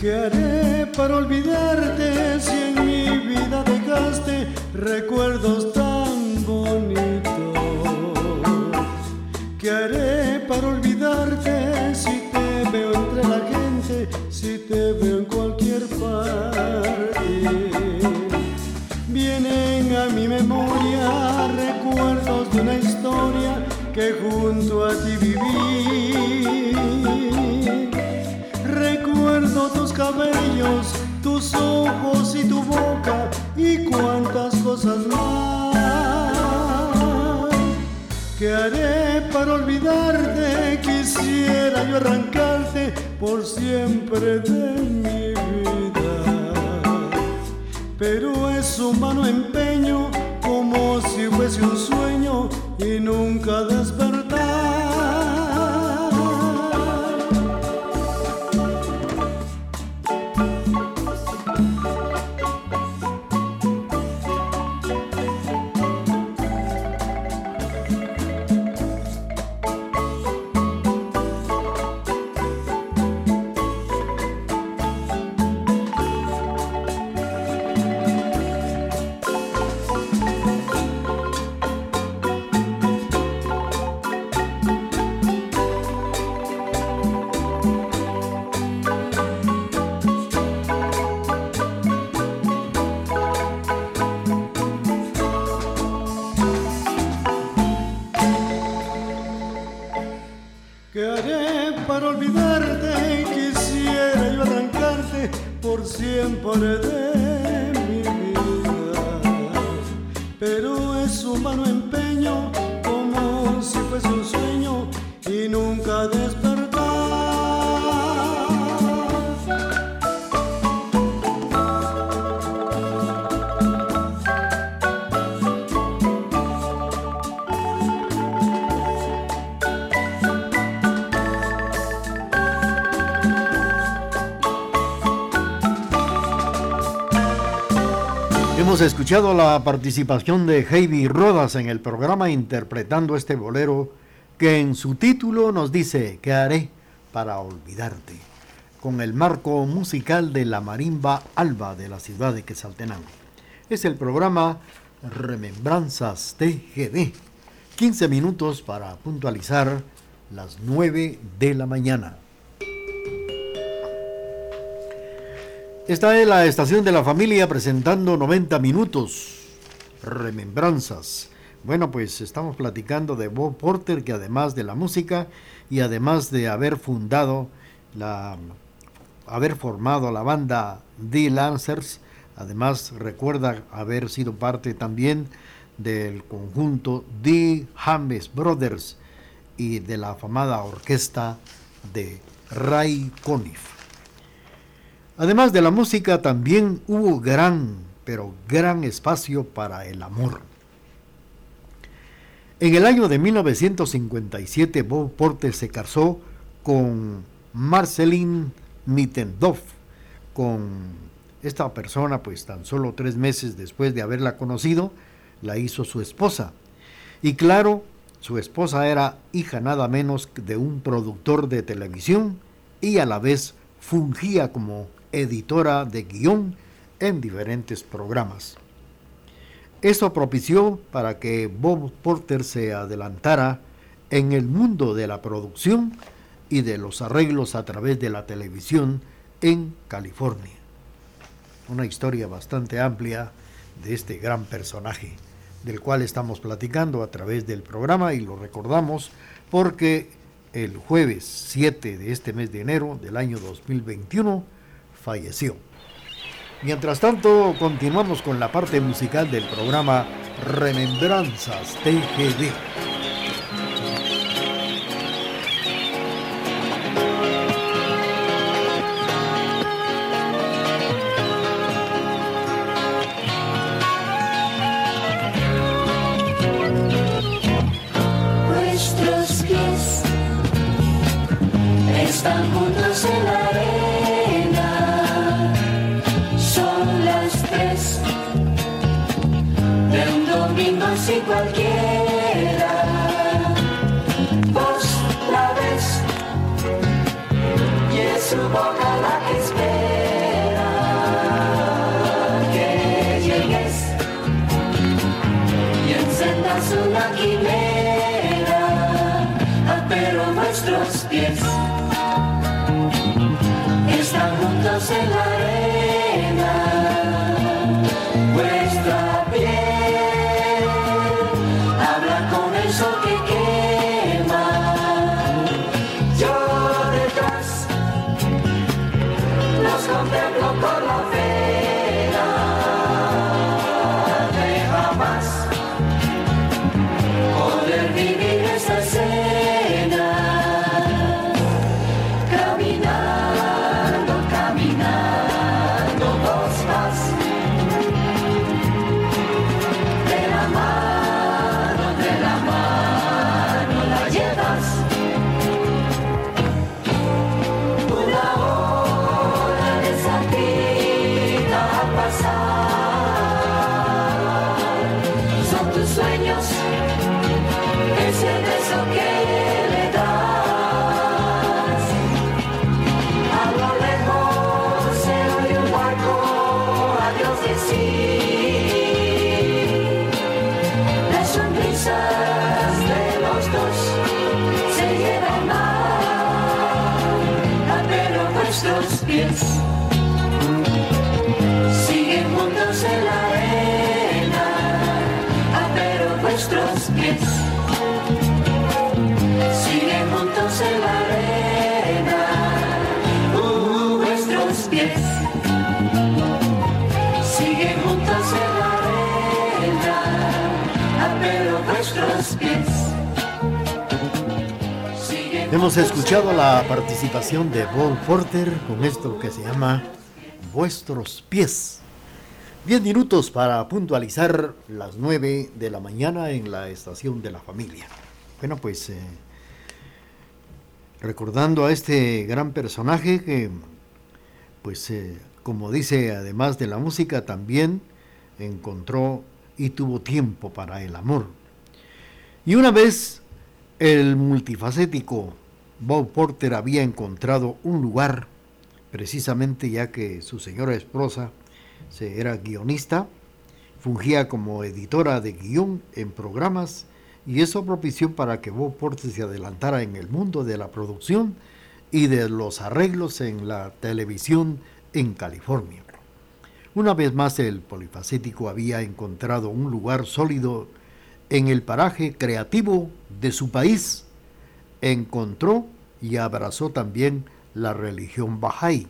¿Qué haré para olvidarte si en mi vida dejaste recuerdos tan bonitos? ¿Qué haré para olvidarte si te veo entre la gente, si te veo en cualquier parte? Vienen a mi memoria recuerdos de una historia que junto a ti viví. Recuerdo tus cabellos, tus ojos y tu boca y cuántas cosas más. ¿Qué haré para olvidarte? Quisiera yo arrancarte por siempre de mi vida, pero es humano empeño como si fuese un sueño y nunca despertar. ¿Qué haré para olvidarte? Quisiera yo arrancarte por siempre de mi vida, pero es humano empeño como si fuese un sueño y nunca despertar. Hemos escuchado la participación de Heidi Rodas en el programa interpretando este bolero que en su título nos dice ¿qué haré para olvidarte? Con el marco musical de la Marimba Alba de la ciudad de Quetzaltenango. Es el programa Remembranzas TGD. 15 minutos para puntualizar las 9 de la mañana. Esta es la estación de la familia presentando 90 minutos, remembranzas. Bueno, pues estamos platicando de Bob Porter, que además de la música y además de haber formado la banda The Lancers, además recuerda haber sido parte también del conjunto The James Brothers y de la afamada orquesta de Ray Conniff. Además de la música, también hubo gran espacio para el amor. En el año de 1957, Bob Porter se casó con Marceline Mittendorf. Con esta persona, pues tan solo 3 meses después de haberla conocido, la hizo su esposa. Y claro, su esposa era hija nada menos de un productor de televisión y a la vez fungía como editora de guión en diferentes programas. Esto propició para que Bob Porter se adelantara en el mundo de la producción y de los arreglos a través de la televisión en California. Una historia bastante amplia de este gran personaje, del cual estamos platicando a través del programa, y lo recordamos porque el jueves 7 de este mes de enero del año 2021 falleció. Mientras tanto, continuamos con la parte musical del programa Remembranzas TGD. Nuestros pies están juntos en la arena. Son las 3 de un domingo sin cualquiera. Vos la ves y es su boca la que espera. vuestros pies están juntos en la arena. Vuestra piel habla con el sol que quema. Yo detrás los contemplo por la pena de jamás poder vivir esta escena. Caminando, caminando vos vas de la mano la llevas. Una hora desatida a pasar. Son tus sueños, ese beso que le das. A lo lejos se oye un barco adiós decir. Las sonrisas de los dos se llevan pero vuestros pies siguen juntos en la arena. Pero vuestros pies siguen juntos en la arena. Vuestros pies siguen juntos en la arena. Pero vuestros pies siguen. Hemos escuchado la participación de Bob Porter con esto que se llama Vuestros pies. 10 minutos para puntualizar las 9 de la mañana en la estación de la familia. Bueno, pues recordando a este gran personaje que, pues como dice, además de la música, también encontró y tuvo tiempo para el amor. Y una vez el multifacético Bob Porter había encontrado un lugar, precisamente ya que su señora esposa era guionista, fungía como editora de guión en programas, y eso propició para que Bob Porter se adelantara en el mundo de la producción y de los arreglos en la televisión en California. Una vez más el polifacético había encontrado un lugar sólido en el paraje creativo de su país. Encontró y abrazó también la religión Bahá'í,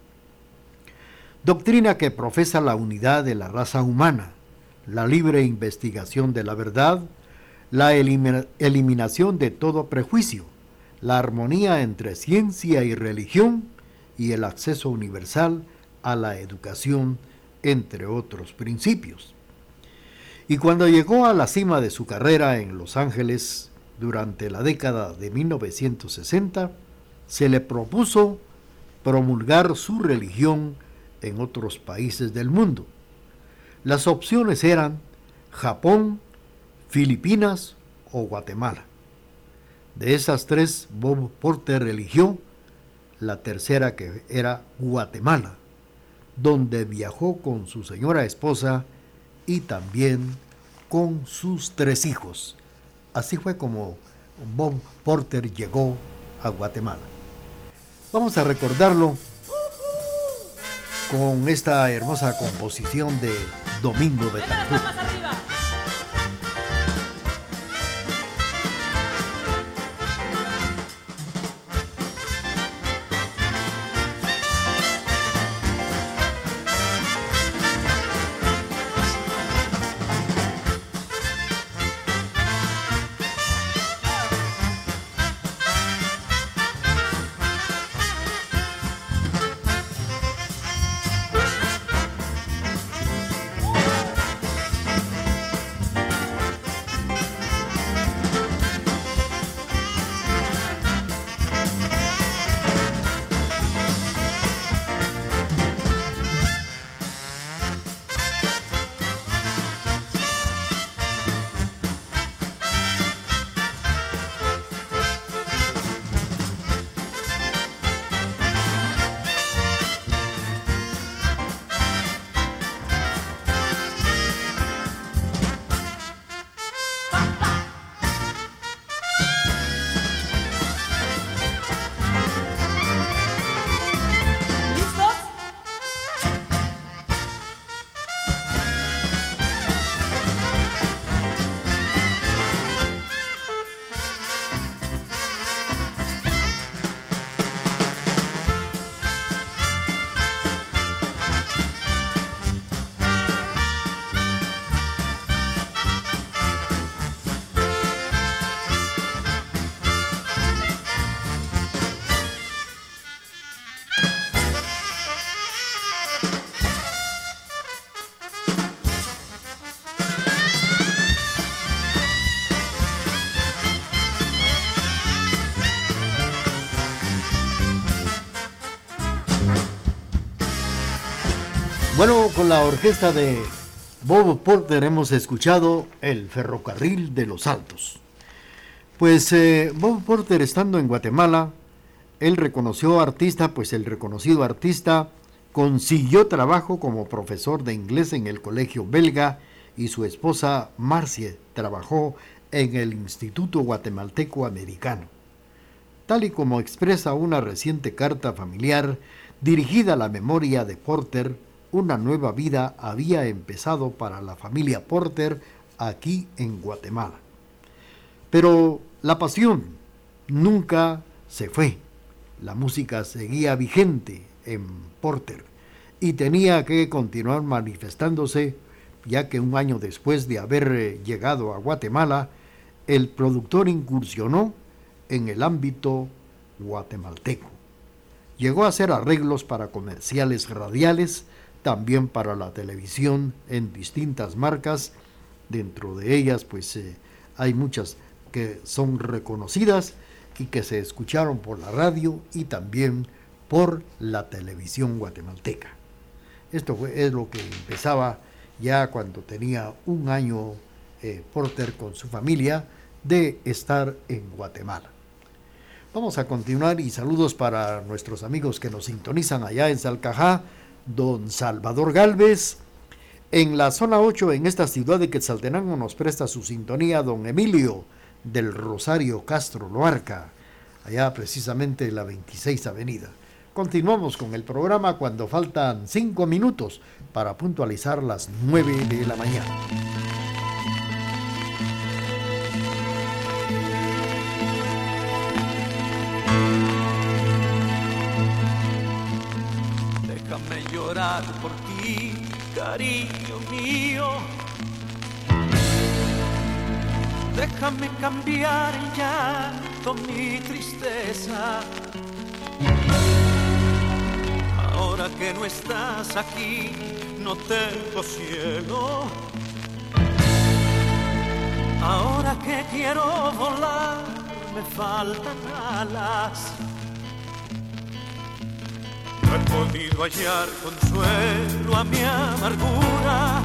doctrina que profesa la unidad de la raza humana, la libre investigación de la verdad, la eliminación de todo prejuicio, la armonía entre ciencia y religión y el acceso universal a la educación, entre otros principios. Y cuando llegó a la cima de su carrera en Los Ángeles durante la década de 1960, se le propuso promulgar su religión en otros países del mundo. Las opciones eran Japón, Filipinas o Guatemala. De esas tres, Bob Porter eligió la tercera, que era Guatemala, donde viajó con su señora esposa y también con sus 3 hijos. Así fue como Bob Porter llegó a Guatemala. Vamos a recordarlo con esta hermosa composición de Domingo Betancourt. Bueno, con la orquesta de Bob Porter hemos escuchado El Ferrocarril de los Altos. Pues Bob Porter, estando en Guatemala, el reconocido artista, pues el reconocido artista consiguió trabajo como profesor de inglés en el colegio belga, y su esposa Marcie trabajó en el Instituto Guatemalteco Americano. Tal y como expresa una reciente carta familiar dirigida a la memoria de Porter, una nueva vida había empezado para la familia Porter aquí en Guatemala. Pero la pasión nunca se fue. La música seguía vigente en Porter y tenía que continuar manifestándose, ya que un año después de haber llegado a Guatemala, el productor incursionó en el ámbito guatemalteco. Llegó a hacer arreglos para comerciales radiales, también para la televisión en distintas marcas. Dentro de ellas pues hay muchas que son reconocidas y que se escucharon por la radio y también por la televisión guatemalteca. Esto es lo que empezaba ya cuando tenía un año Porter con su familia de estar en Guatemala. Vamos a continuar, y saludos para nuestros amigos que nos sintonizan allá en Salcajá, don Salvador Galvez. En la zona 8, en esta ciudad de Quetzaltenango, nos presta su sintonía don Emilio del Rosario Castro Loarca, allá precisamente en la 26 Avenida. Continuamos con el programa cuando faltan 5 minutos para puntualizar las 9 de la mañana. Déjame llorar por ti, cariño mío. Déjame cambiar el llanto, mi tristeza. Ahora que no estás aquí, no tengo cielo. Ahora que quiero volar, me faltan alas. No he podido hallar consuelo a mi amargura,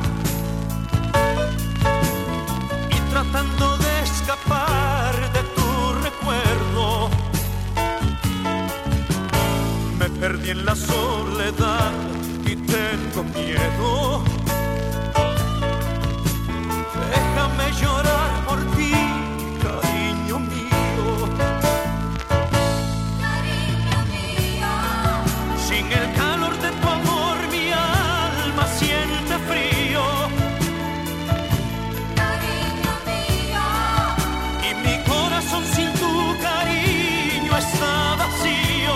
y tratando de escapar de tu recuerdo, me perdí en la soledad y tengo miedo. Déjame llorar por ti, cariño mío. Cariño mío. Sin el calor de tu amor mi alma siente frío. Cariño mío. Y mi corazón sin tu cariño está vacío.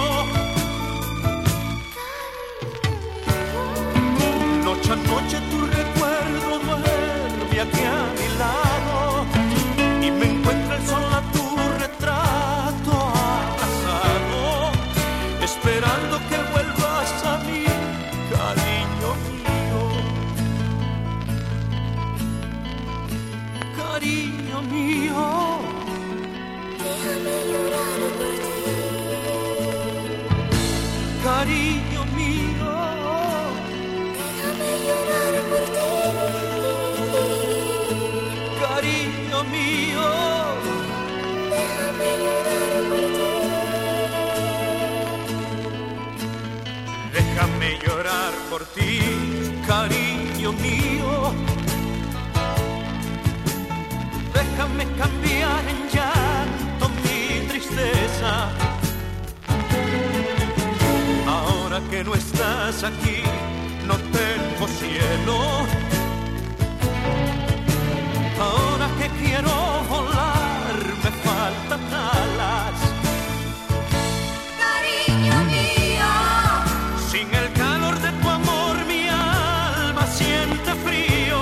Noche a noche tu recuerdo duerme aquí a mi lado, y me encuentra el sol a tu retrato abrazado, esperando que vuelvas a mí, cariño mío. Cariño mío, déjame llorar por ti. Cariño mío, llorar por ti, cariño mío, déjame llorar por ti. Déjame llorar por ti, cariño mío. Déjame cambiar en llanto mi tristeza. Ahora que no estás aquí, no tengo cielo. Ahora que quiero volar, me faltan alas. Cariño mío, sin el calor de tu amor mi alma siente frío.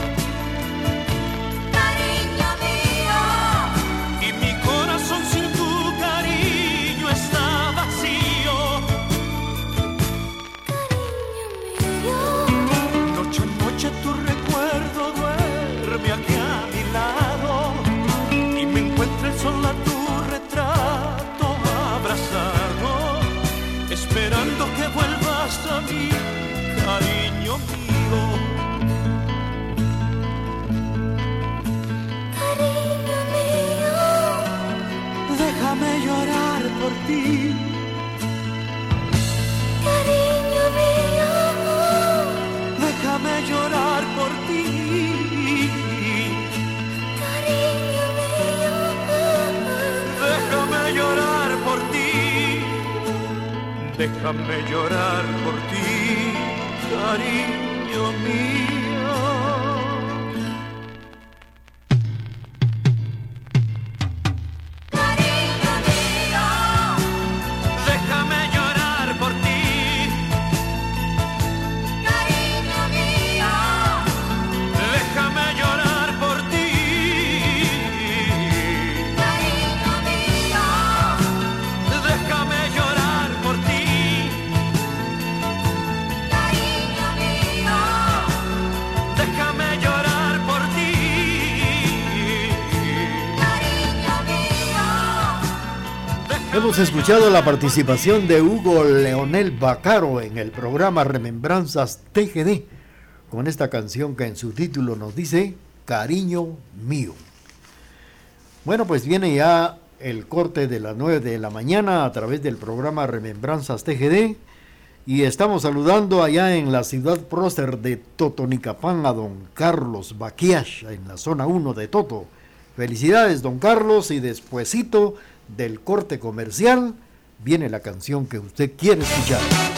Cariño mío, y mi corazón sin tu cariño está vacío. Noche tu recuerdo duerme aquí a mi lado, y me encuentra el sol a tu retrato abrazado, esperando que vuelvas a mí, cariño cariño mío. Cariño mío, Déjame llorar por ti. cariño mío, Déjame llorar por ti. cariño mío, Déjame llorar por ti. Déjame llorar por ti, cariño mío. cariño mío, Déjame llorar por ti. cariño mío, Déjame llorar por ti. cariño mío, Déjame llorar por ti. cariño mío, Déjame llorar por ti. cariño mío. Hemos escuchado la participación de Hugo Leonel Vaccaro en el programa Remembranzas TGD con esta canción que en su título nos dice Cariño Mío. Bueno, pues viene ya el corte de las 9 de la mañana a través del programa Remembranzas TGD y estamos saludando allá en la ciudad prócer de Totonicapán a don Carlos Baquiash en la zona 1 de Toto. Felicidades, don Carlos, y despuesito del corte comercial viene la canción que usted quiere escuchar.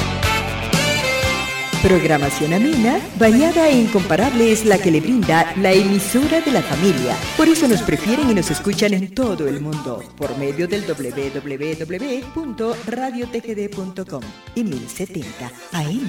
Programación amena, bañada e incomparable es la que le brinda la emisora de la familia. Por eso nos prefieren y nos escuchan en todo el mundo por medio del www.radiotgd.com y 1070 AM.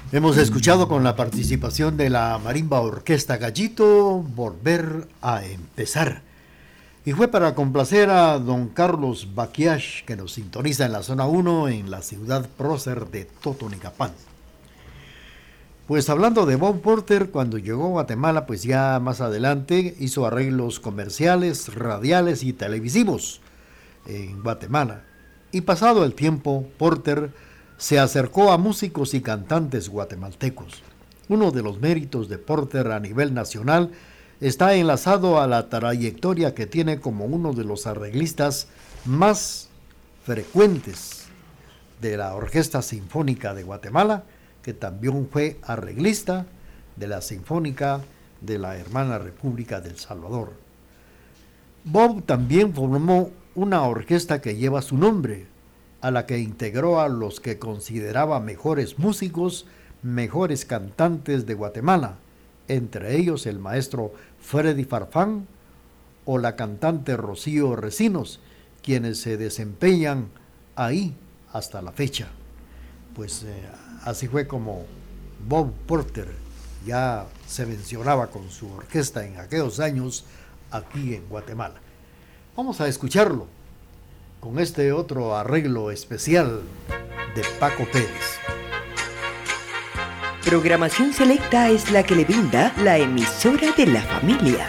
Hemos escuchado con la participación de la Marimba Orquesta Gallito, Volver a Empezar. Y fue para complacer a don Carlos Baquiash, que nos sintoniza en la zona 1 en la ciudad prócer de Totonicapán. Pues hablando de Bob Porter, cuando llegó a Guatemala, pues ya más adelante hizo arreglos comerciales, radiales y televisivos en Guatemala. Y pasado el tiempo, Porter se acercó a músicos y cantantes guatemaltecos. Uno de los méritos de Porter a nivel nacional está enlazado a la trayectoria que tiene como uno de los arreglistas más frecuentes de la Orquesta Sinfónica de Guatemala, que también fue arreglista de la Sinfónica de la Hermana República del Salvador. Bob también formó una orquesta que lleva su nombre, a la que integró a los que consideraba mejores músicos, mejores cantantes de Guatemala, entre ellos el maestro Freddy Farfán o la cantante Rocío Recinos, quienes se desempeñan ahí hasta la fecha. Pues así fue como Bob Porter ya se mencionaba con su orquesta en aquellos años aquí en Guatemala. Vamos a escucharlo con este otro arreglo especial de Paco Pérez. Programación selecta es la que le brinda la emisora de la familia.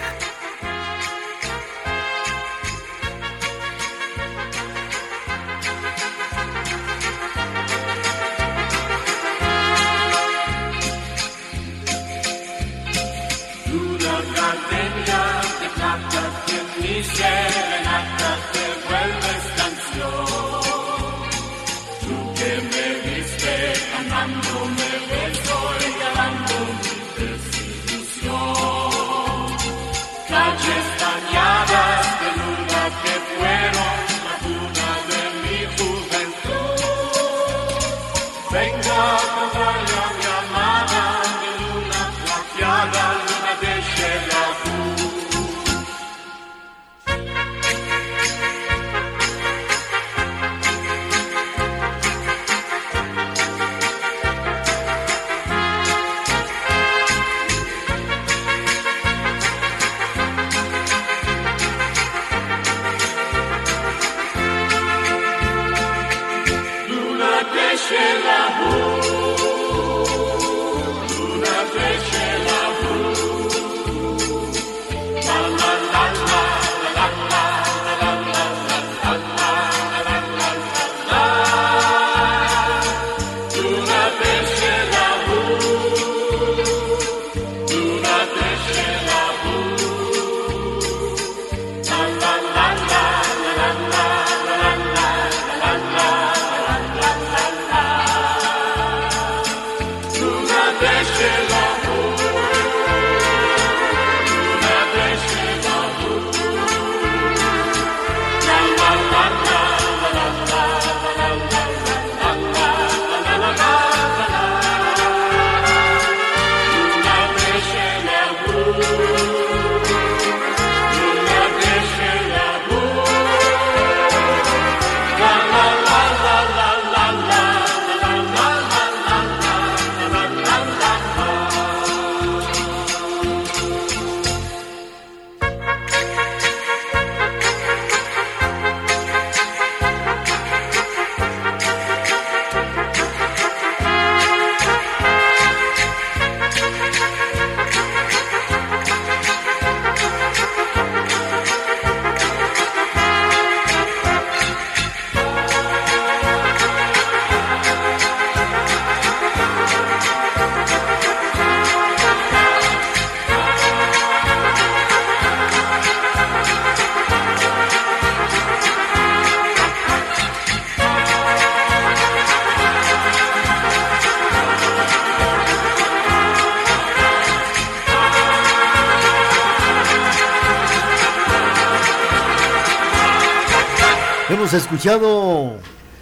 Hemos escuchado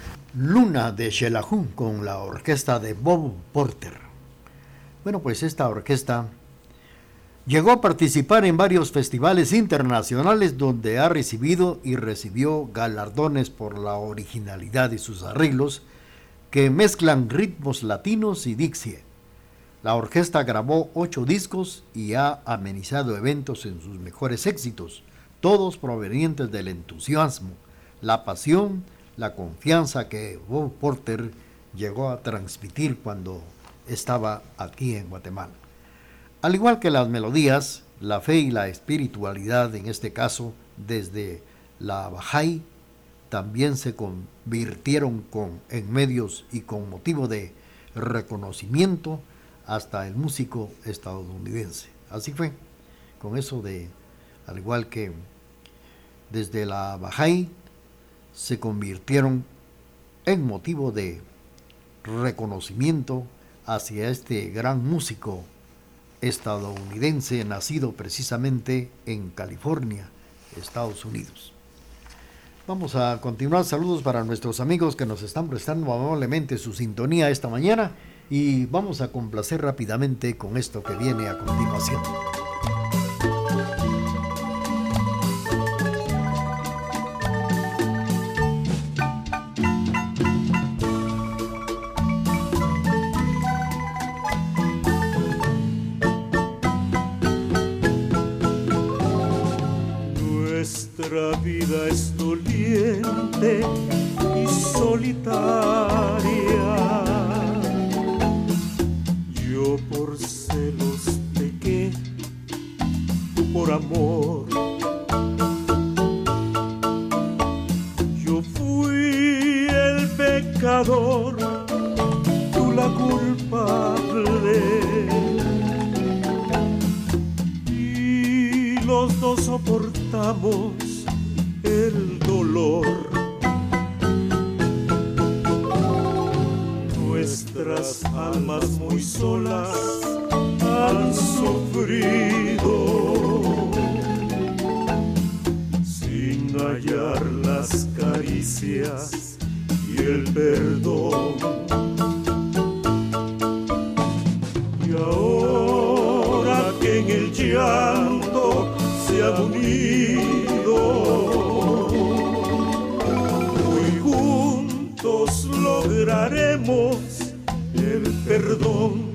Luna de Xelajú con la orquesta de Bob Porter. Bueno, pues esta orquesta llegó a participar en varios festivales internacionales donde ha recibido y recibió galardones por la originalidad de sus arreglos que mezclan ritmos latinos y Dixie. La orquesta grabó 8 discos y ha amenizado eventos en sus mejores éxitos, todos provenientes del entusiasmo, la pasión, la confianza que Bob Porter llegó a transmitir cuando estaba aquí en Guatemala. Al igual que las melodías, la fe y la espiritualidad, en este caso desde la Bahá'í, también se convirtieron en medios y con motivo de reconocimiento hasta el músico estadounidense. Así fue, con eso de, al igual que desde la Bahá'í, se convirtieron en motivo de reconocimiento hacia este gran músico estadounidense nacido precisamente en California, Estados Unidos. Vamos a continuar. Saludos para nuestros amigos que nos están prestando amablemente su sintonía esta mañana y vamos a complacer rápidamente con esto que viene a continuación. Nuestra vida es doliente y solitaria. Yo por celos pequé, tú por amor. Yo fui el pecador, tú la culpable. Y los dos soportamos el dolor. Nuestras almas muy solas han sufrido sin hallar las caricias y el perdón. Y ahora que en el llanto se han unido, hoy juntos lograremos el perdón.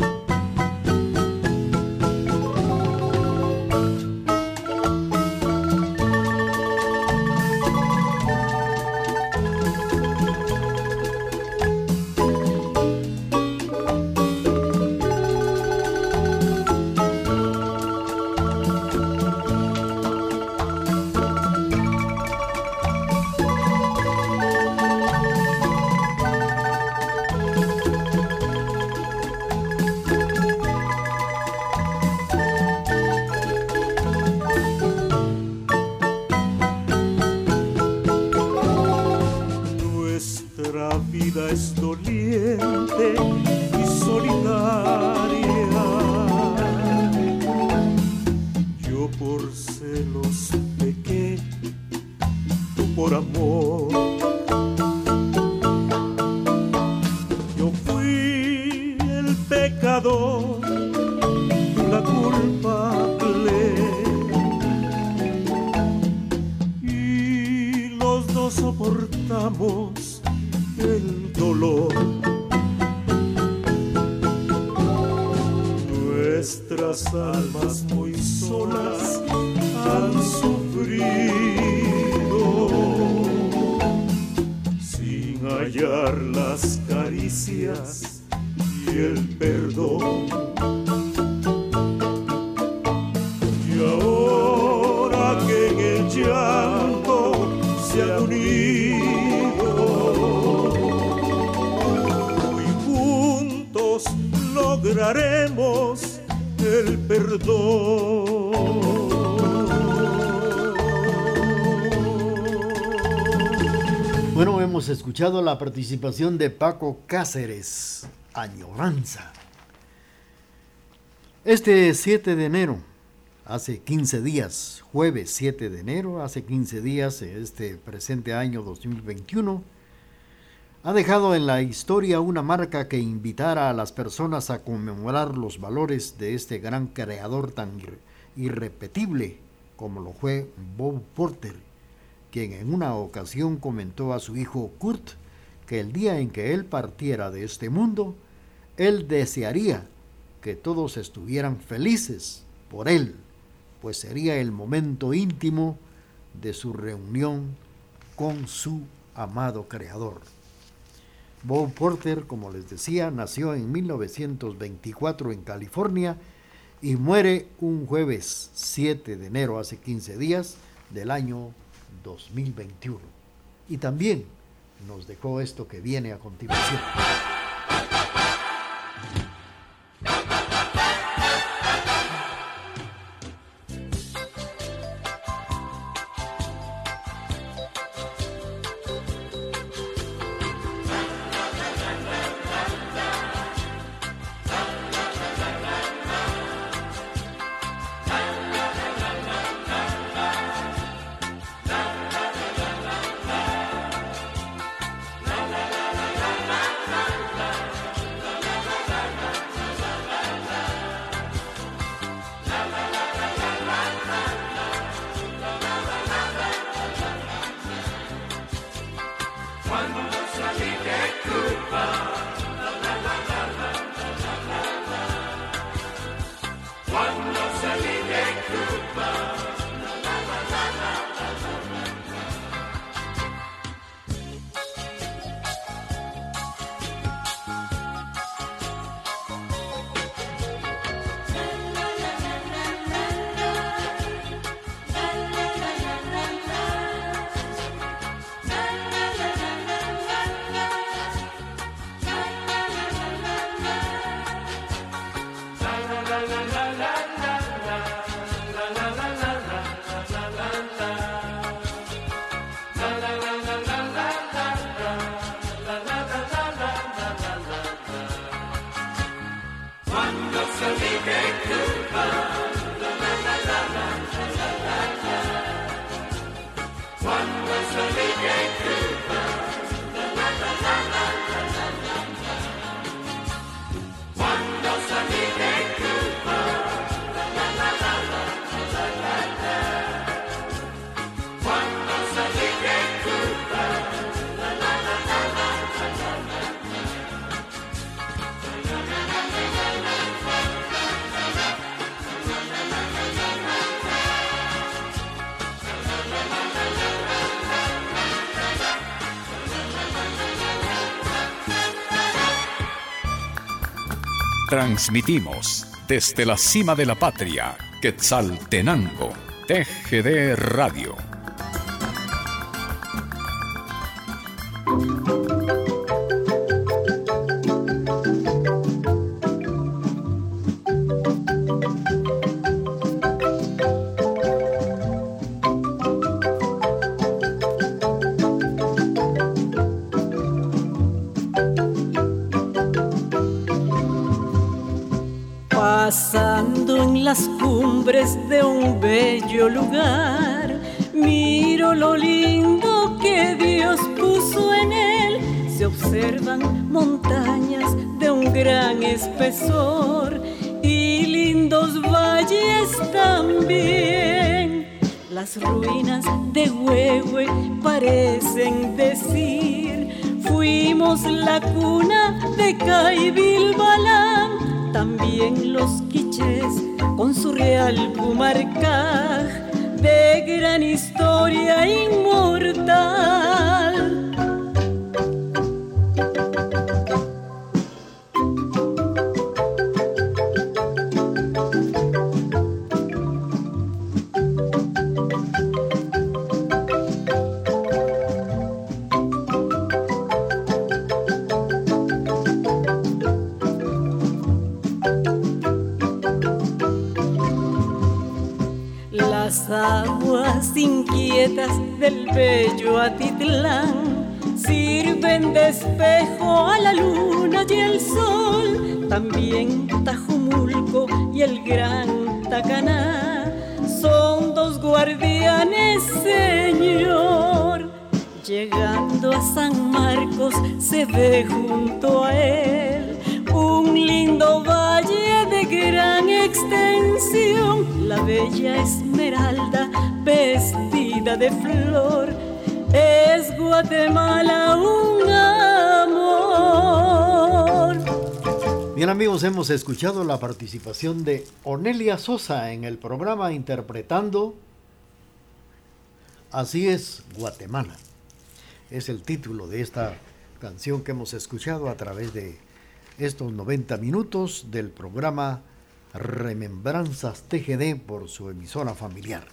Es doliente y solitaria. Yo por celos pequé, tú por amor. Yo fui el pecador, tú la culpable. Y los dos soportamos el dolor. Nuestras almas muy solas han sufrido sin hallar las caricias y el perdón. Y ahora que en el llanto se han unido, lograremos el perdón. Bueno, hemos escuchado la participación de Paco Cáceres, Añoranza. Este 7 de enero, hace 15 días, jueves 7 de enero, hace 15 días, este presente año 2021, ha dejado en la historia una marca que invitara a las personas a conmemorar los valores de este gran creador tan irrepetible como lo fue Bob Porter, quien en una ocasión comentó a su hijo Kurt que el día en que él partiera de este mundo, él desearía que todos estuvieran felices por él, pues sería el momento íntimo de su reunión con su amado creador. Bob Porter, como les decía, nació en 1924 en California y muere un jueves 7 de enero, hace 15 días, del año 2021. Y también nos dejó esto que viene a continuación. Transmitimos desde la cima de la patria, Quetzaltenango, TGD Radio. Pasando en las cumbres de un bello lugar, miro lo lindo que Dios puso en él. Se observan montañas de un gran espesor y lindos valles también. Las ruinas de Huehue parecen decir: fuimos la cuna de Caibilbalán. También los quichés con su real Pumarcaj, de gran historia inmortal. Las aguas inquietas del bello Atitlán sirven de espejo a la luna y el sol. También Tajumulco y el gran Tacaná son dos guardianes, Señor. Llegando a San Marcos se ve junto a él un lindo valle de gran extensión. La bella Esmeralda vestida de flor, es Guatemala un amor. Bien amigos, hemos escuchado la participación de Onelia Sosa en el programa interpretando Así es Guatemala. Es el título de esta canción que hemos escuchado a través de estos 90 minutos del programa Remembranzas TGD por su emisora familiar.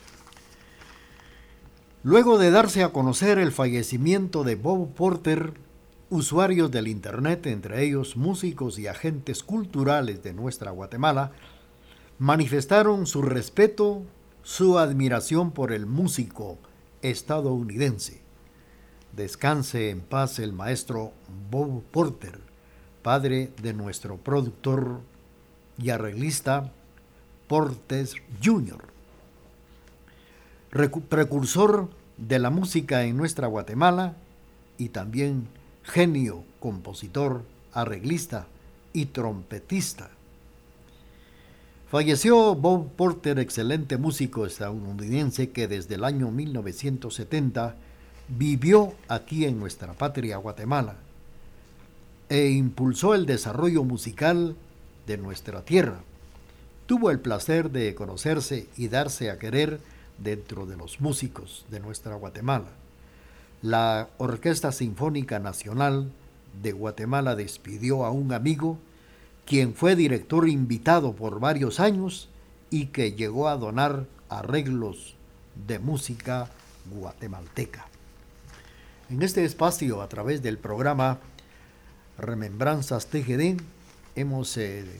Luego de darse a conocer el fallecimiento de Bob Porter, usuarios del Internet, entre ellos músicos y agentes culturales de nuestra Guatemala, manifestaron su respeto, su admiración por el músico estadounidense. Descanse en paz el maestro Bob Porter, padre de nuestro productor y arreglista Porter Jr., precursor de la música en nuestra Guatemala y también genio, compositor, arreglista y trompetista. Falleció Bob Porter, excelente músico estadounidense que desde el año 1970 vivió aquí en nuestra patria Guatemala e impulsó el desarrollo musical de nuestra tierra. Tuvo el placer de conocerse y darse a querer dentro de los músicos de nuestra Guatemala. La Orquesta Sinfónica Nacional de Guatemala despidió a un amigo, quien fue director invitado por varios años y que llegó a donar arreglos de música guatemalteca. En este espacio, a través del programa Remembranzas TGD, hemos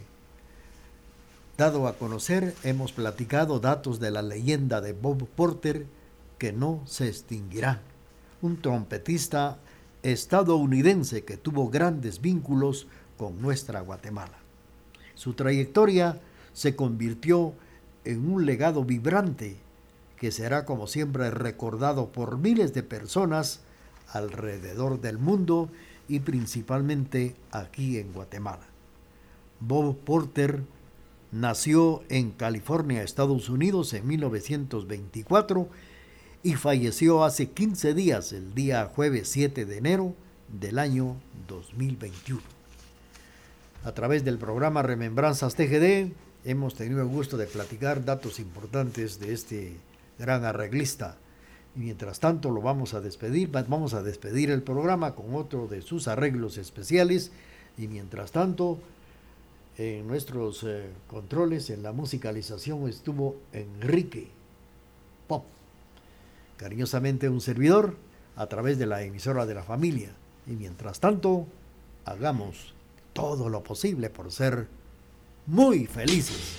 dado a conocer, hemos platicado datos de la leyenda de Bob Porter que no se extinguirá. Un trompetista estadounidense que tuvo grandes vínculos con nuestra Guatemala. Su trayectoria se convirtió en un legado vibrante que será como siempre recordado por miles de personas alrededor del mundo y principalmente aquí en Guatemala. Bob Porter nació en California, Estados Unidos, en 1924 y falleció hace 15 días, el día jueves 7 de enero del año 2021. A través del programa Remembranzas TGD hemos tenido el gusto de platicar datos importantes de este gran arreglista. Y mientras tanto lo vamos a despedir el programa con otro de sus arreglos especiales. Y mientras tanto, en nuestros controles, en la musicalización estuvo Enrique Pop. Cariñosamente un servidor a través de la emisora de la familia. Y mientras tanto, hagamos todo lo posible por ser muy felices.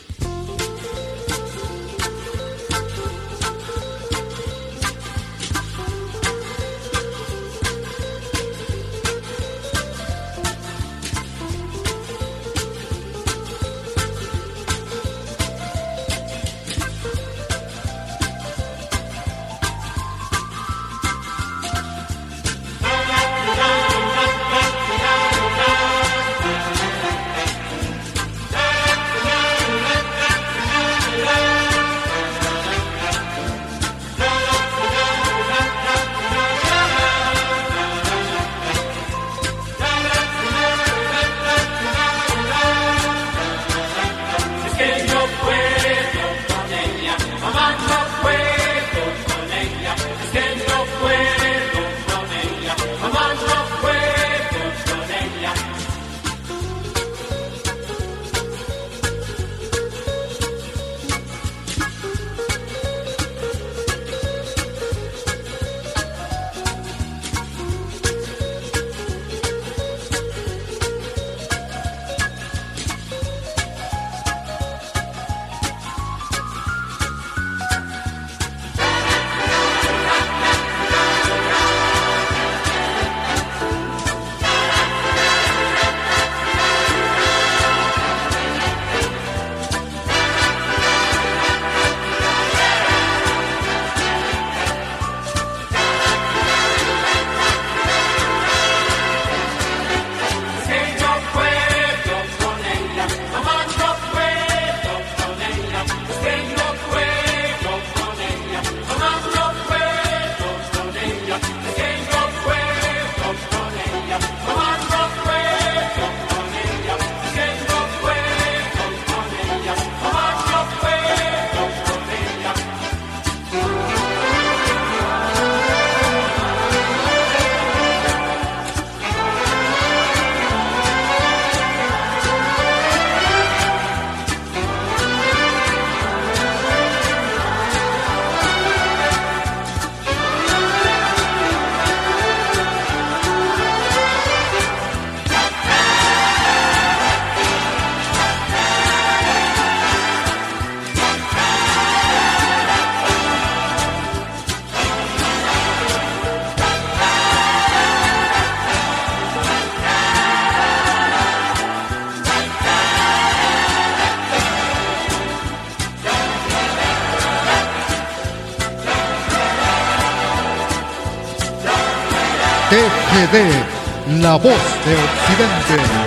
TGD, la voz de Occidente.